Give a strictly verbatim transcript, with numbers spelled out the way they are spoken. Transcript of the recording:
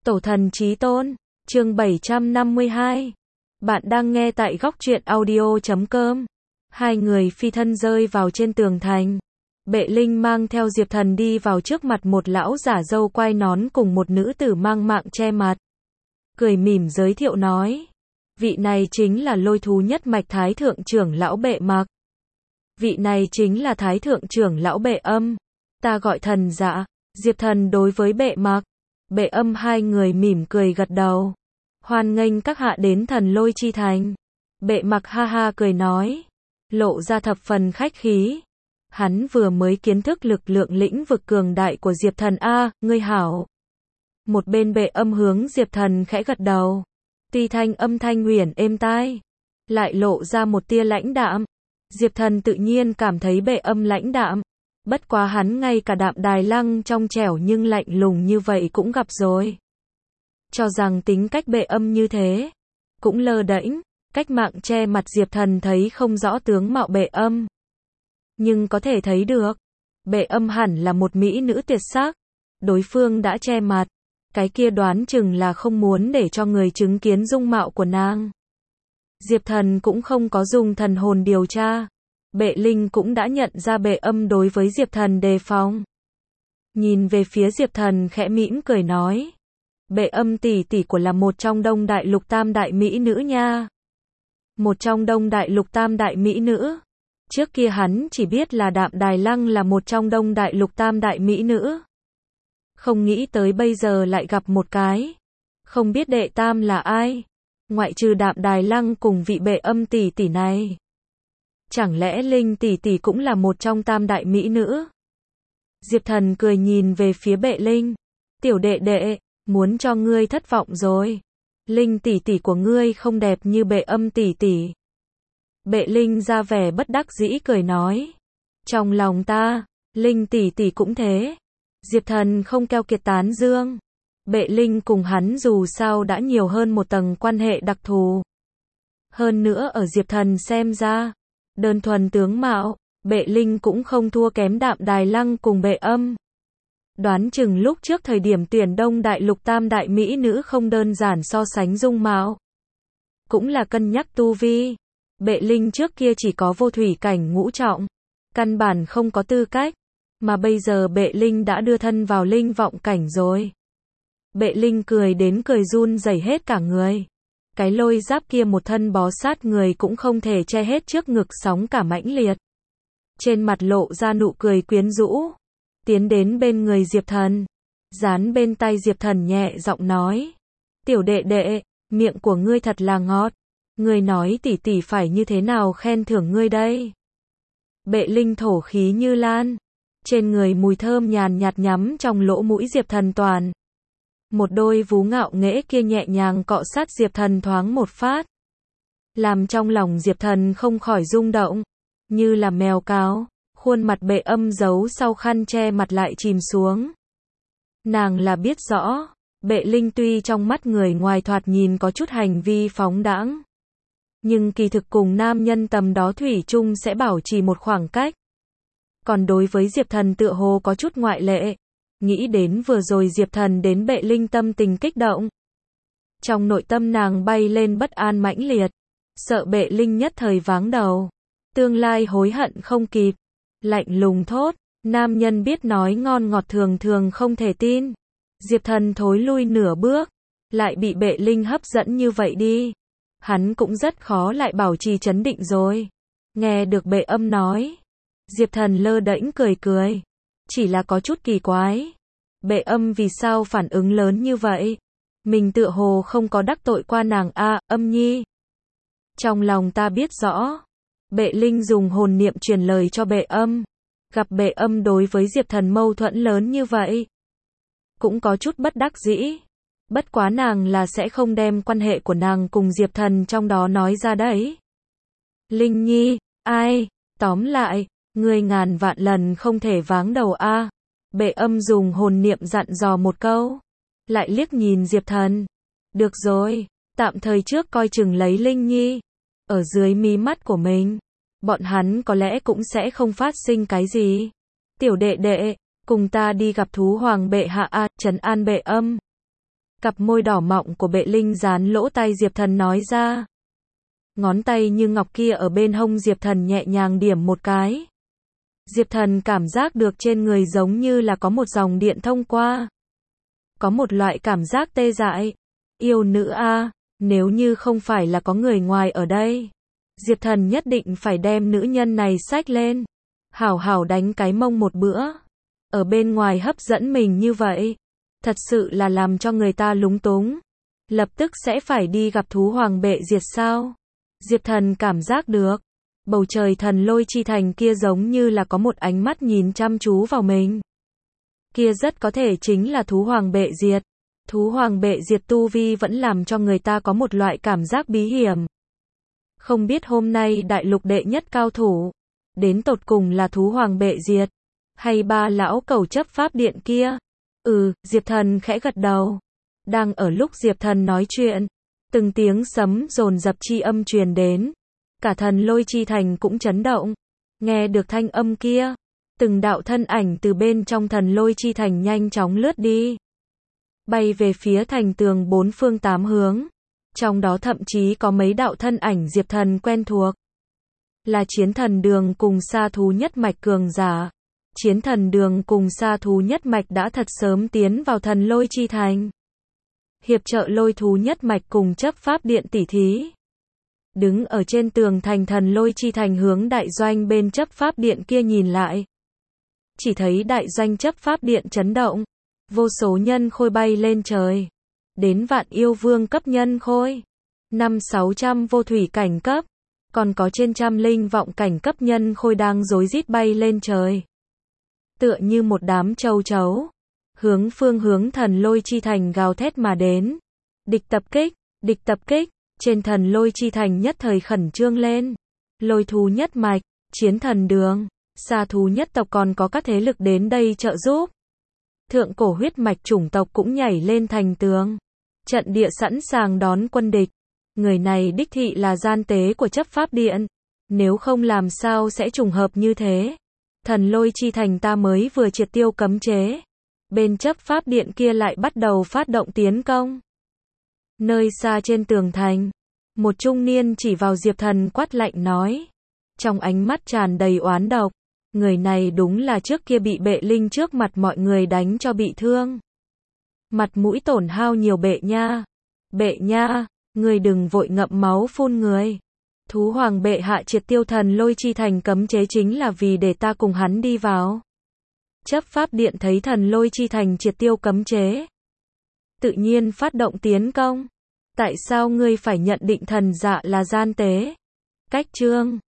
Tổ thần chí tôn, chương bảy trăm năm mươi hai. Bạn đang nghe tại góc truyện audio chấm com. Hai người phi thân rơi vào trên tường thành. Bệ Linh mang theo Diệp Thần đi vào trước mặt một lão giả râu quai nón cùng một nữ tử mang mạng che mặt. Cười mỉm giới thiệu nói. Vị này chính là Lôi Thú nhất mạch Thái thượng trưởng lão Bệ Mặc. Vị này chính là Thái thượng trưởng lão Bệ Âm. Ta gọi thần dạ. Diệp Thần đối với Bệ Mặc, Bệ Âm hai người mỉm cười gật đầu. Hoan nghênh các hạ đến Thần Lôi chi thành. Bệ Mặc ha ha cười nói, lộ ra thập phần khách khí. Hắn vừa mới kiến thức lực lượng lĩnh vực cường đại của Diệp Thần. A, ngươi hảo. Một bên Bệ Âm hướng Diệp Thần khẽ gật đầu. Tuy thanh âm thanh huyền êm tai, lại lộ ra một tia lãnh đạm. Diệp Thần tự nhiên cảm thấy Bệ Âm lãnh đạm. Bất quá hắn ngay cả Đạm Đài Lăng trong trẻo nhưng lạnh lùng như vậy cũng gặp rồi. Cho rằng tính cách Bệ Âm như thế, cũng lơ đễnh, cách mạng che mặt Diệp Thần thấy không rõ tướng mạo Bệ Âm. Nhưng có thể thấy được, Bệ Âm hẳn là một mỹ nữ tuyệt sắc. Đối phương đã che mặt, cái kia đoán chừng là không muốn để cho người chứng kiến dung mạo của nàng. Diệp Thần cũng không có dùng thần hồn điều tra. Bệ Linh cũng đã nhận ra Bệ Âm đối với Diệp Thần đề phòng. Nhìn về phía Diệp Thần khẽ mỉm cười nói. Bệ Âm tỷ tỷ của là một trong Đông Đại Lục tam đại mỹ nữ nha. Một trong Đông Đại Lục tam đại mỹ nữ. Trước kia hắn chỉ biết là Đạm Đài Lăng là một trong Đông Đại Lục tam đại mỹ nữ. Không nghĩ tới bây giờ lại gặp một cái. Không biết đệ tam là ai. Ngoại trừ Đạm Đài Lăng cùng vị Bệ Âm tỷ tỷ này. Chẳng lẽ Linh tỷ tỷ cũng là một trong tam đại mỹ nữ? Diệp Thần cười nhìn về phía Bệ Linh. Tiểu đệ đệ, muốn cho ngươi thất vọng rồi. Linh tỷ tỷ của ngươi không đẹp như Bệ Âm tỷ tỷ. Bệ Linh ra vẻ bất đắc dĩ cười nói. Trong lòng ta, Linh tỷ tỷ cũng thế. Diệp Thần không keo kiệt tán dương. Bệ Linh cùng hắn dù sao đã nhiều hơn một tầng quan hệ đặc thù. Hơn nữa ở Diệp Thần xem ra, đơn thuần tướng mạo, Bệ Linh cũng không thua kém Đạm Đài Lăng cùng Bệ Âm. Đoán chừng lúc trước thời điểm tuyển Đông Đại Lục tam đại mỹ nữ không đơn giản so sánh dung mạo. Cũng là cân nhắc tu vi. Bệ Linh trước kia chỉ có vô thủy cảnh ngũ trọng. Căn bản không có tư cách. Mà bây giờ Bệ Linh đã đưa thân vào linh vọng cảnh rồi. Bệ Linh cười đến cười run rẩy hết cả người. Cái lôi giáp kia một thân bó sát người cũng không thể che hết trước ngực sóng cả mãnh liệt. Trên mặt lộ ra nụ cười quyến rũ. Tiến đến bên người Diệp Thần. Dán bên tay Diệp Thần nhẹ giọng nói. Tiểu đệ đệ, miệng của ngươi thật là ngọt. Ngươi nói tỷ tỷ phải như thế nào khen thưởng ngươi đây? Bệ Linh thổ khí như lan. Trên người mùi thơm nhàn nhạt nhắm trong lỗ mũi Diệp Thần toàn. Một đôi vú ngạo nghễ kia nhẹ nhàng cọ sát Diệp Thần thoáng một phát. Làm trong lòng Diệp Thần không khỏi rung động. Như là mèo cáo, khuôn mặt Bệ Âm giấu sau khăn che mặt lại chìm xuống. Nàng là biết rõ, Bệ Linh tuy trong mắt người ngoài thoạt nhìn có chút hành vi phóng đãng. Nhưng kỳ thực cùng nam nhân tầm đó thủy chung sẽ bảo trì một khoảng cách. Còn đối với Diệp Thần tựa hồ có chút ngoại lệ. Nghĩ đến vừa rồi Diệp Thần đến Bệ Linh tâm tình kích động. Trong nội tâm nàng bay lên bất an mãnh liệt. Sợ Bệ Linh nhất thời váng đầu. Tương lai hối hận không kịp. Lạnh lùng thốt. Nam nhân biết nói ngon ngọt thường thường không thể tin. Diệp Thần thối lui nửa bước. Lại bị Bệ Linh hấp dẫn như vậy đi. Hắn cũng rất khó lại bảo trì trấn định rồi. Nghe được Bệ Âm nói. Diệp Thần lơ đễnh cười cười. Chỉ là có chút kỳ quái. Bệ Âm vì sao phản ứng lớn như vậy? Mình tựa hồ không có đắc tội qua nàng. A, à, Âm nhi. Trong lòng ta biết rõ. Bệ Linh dùng hồn niệm truyền lời cho Bệ Âm. Gặp Bệ Âm đối với Diệp Thần mâu thuẫn lớn như vậy. Cũng có chút bất đắc dĩ. Bất quá nàng là sẽ không đem quan hệ của nàng cùng Diệp Thần trong đó nói ra đấy. Linh nhi, ai? Tóm lại, ngươi ngàn vạn lần không thể váng đầu a. À. Bệ Âm dùng hồn niệm dặn dò một câu. Lại liếc nhìn Diệp Thần. Được rồi, tạm thời trước coi chừng lấy Linh nhi. Ở dưới mí mắt của mình. Bọn hắn có lẽ cũng sẽ không phát sinh cái gì. Tiểu đệ đệ, cùng ta đi gặp thú hoàng bệ hạ a, trấn an Bệ Âm. Cặp môi đỏ mọng của Bệ Linh dán lỗ tai Diệp Thần nói ra. Ngón tay như ngọc kia ở bên hông Diệp Thần nhẹ nhàng điểm một cái. Diệp Thần cảm giác được trên người giống như là có một dòng điện thông qua. Có một loại cảm giác tê dại. Yêu nữ a, nếu như không phải là có người ngoài ở đây, Diệp Thần nhất định phải đem nữ nhân này xách lên, hảo hảo đánh cái mông một bữa. Ở bên ngoài hấp dẫn mình như vậy, thật sự là làm cho người ta lúng túng. Lập tức sẽ phải đi gặp thú hoàng bệ diệt sao? Diệp Thần cảm giác được, bầu trời thần lôi chi thành kia giống như là có một ánh mắt nhìn chăm chú vào mình. Kia rất có thể chính là thú hoàng bệ diệt. Thú hoàng bệ diệt tu vi vẫn làm cho người ta có một loại cảm giác bí hiểm. Không biết hôm nay đại lục đệ nhất cao thủ, đến tột cùng là thú hoàng bệ diệt, hay ba lão cẩu chấp pháp điện kia? Ừ, Diệp Thần khẽ gật đầu. Đang ở lúc Diệp Thần nói chuyện, từng tiếng sấm dồn dập chi âm truyền đến. Cả thần lôi chi thành cũng chấn động. Nghe được thanh âm kia, từng đạo thân ảnh từ bên trong thần lôi chi thành nhanh chóng lướt đi, bay về phía thành tường bốn phương tám hướng. Trong đó thậm chí có mấy đạo thân ảnh Diệp Thần quen thuộc. Là chiến thần đường cùng sa thú nhất mạch cường giả. Chiến thần đường cùng sa thú nhất mạch đã thật sớm tiến vào thần lôi chi thành. Hiệp trợ lôi thú nhất mạch cùng chấp pháp điện tỉ thí. Đứng ở trên tường thành thần lôi chi thành hướng đại doanh bên chấp pháp điện kia nhìn lại. Chỉ thấy đại doanh chấp pháp điện chấn động. Vô số nhân khôi bay lên trời. Đến vạn yêu vương cấp nhân khôi. Năm sáu trăm vô thủy cảnh cấp. Còn có trên trăm linh vọng cảnh cấp nhân khôi đang rối rít bay lên trời. Tựa như một đám châu chấu. Hướng phương hướng thần lôi chi thành gào thét mà đến. Địch tập kích, địch tập kích. Trên thần lôi chi thành nhất thời khẩn trương lên. Lôi thú nhất mạch, chiến thần đường, sa thú nhất tộc còn có các thế lực đến đây trợ giúp. Thượng cổ huyết mạch chủng tộc cũng nhảy lên thành tường. Trận địa sẵn sàng đón quân địch. Người này đích thị là gian tế của chấp pháp điện. Nếu không làm sao sẽ trùng hợp như thế. Thần lôi chi thành ta mới vừa triệt tiêu cấm chế. Bên chấp pháp điện kia lại bắt đầu phát động tiến công. Nơi xa trên tường thành, một trung niên chỉ vào Diệp Thần quát lạnh nói. Trong ánh mắt tràn đầy oán độc. Người này đúng là trước kia bị Bệ Linh trước mặt mọi người đánh cho bị thương. Mặt mũi tổn hao nhiều Bệ nha. Bệ nha, người đừng vội ngậm máu phun người. Thú hoàng bệ hạ triệt tiêu thần lôi chi thành cấm chế chính là vì để ta cùng hắn đi vào. Chấp pháp điện thấy thần lôi chi thành triệt tiêu cấm chế, tự nhiên phát động tiến công. Tại sao ngươi phải nhận định thần dạ là gian tế? Cách chương